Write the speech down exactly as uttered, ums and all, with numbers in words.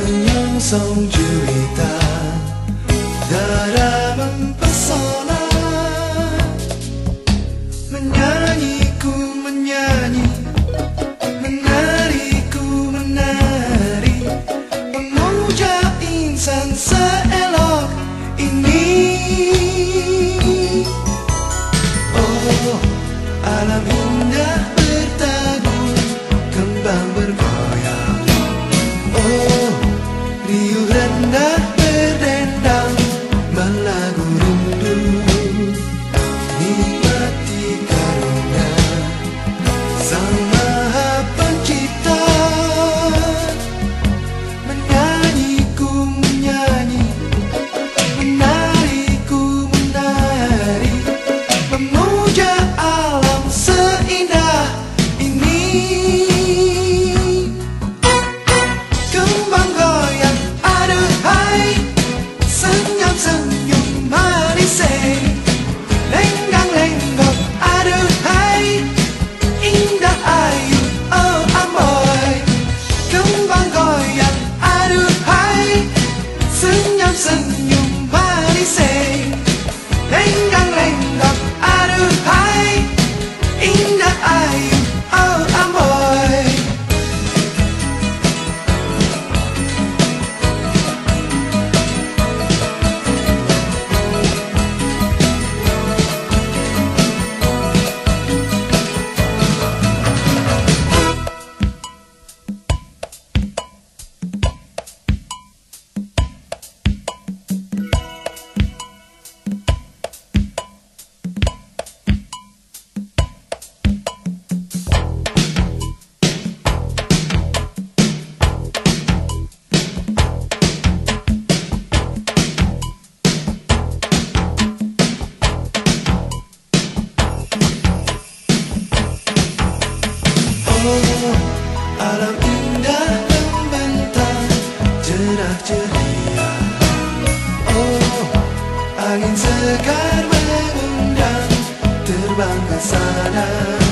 menyongsong juwita, udara mempesona. Menyanyiku menyanyi, menariku menari, memuja insan seelok ini. Oh, alam indah bertagun, kembang bergoyang. Oh, riuh rendah berdendang, melagu rindu. Nikmati karunia Sang Maha Pencipta. Menyanyiku menyanyi, menariku menari, memuja alam seindah ini. Kembang goyang, aduhai, senyum-senyum manis, lenggang-lenggok, aduhai, indah ayu, oh amoy. Kembang goyang, aduhai, senyum-senyum manis, lenggang-lenggok, aduhai, indah ayu, oh amoy. Oh, alam indah membentang, cerah ceria. Oh, angin segar mengundang, terbang ke sana.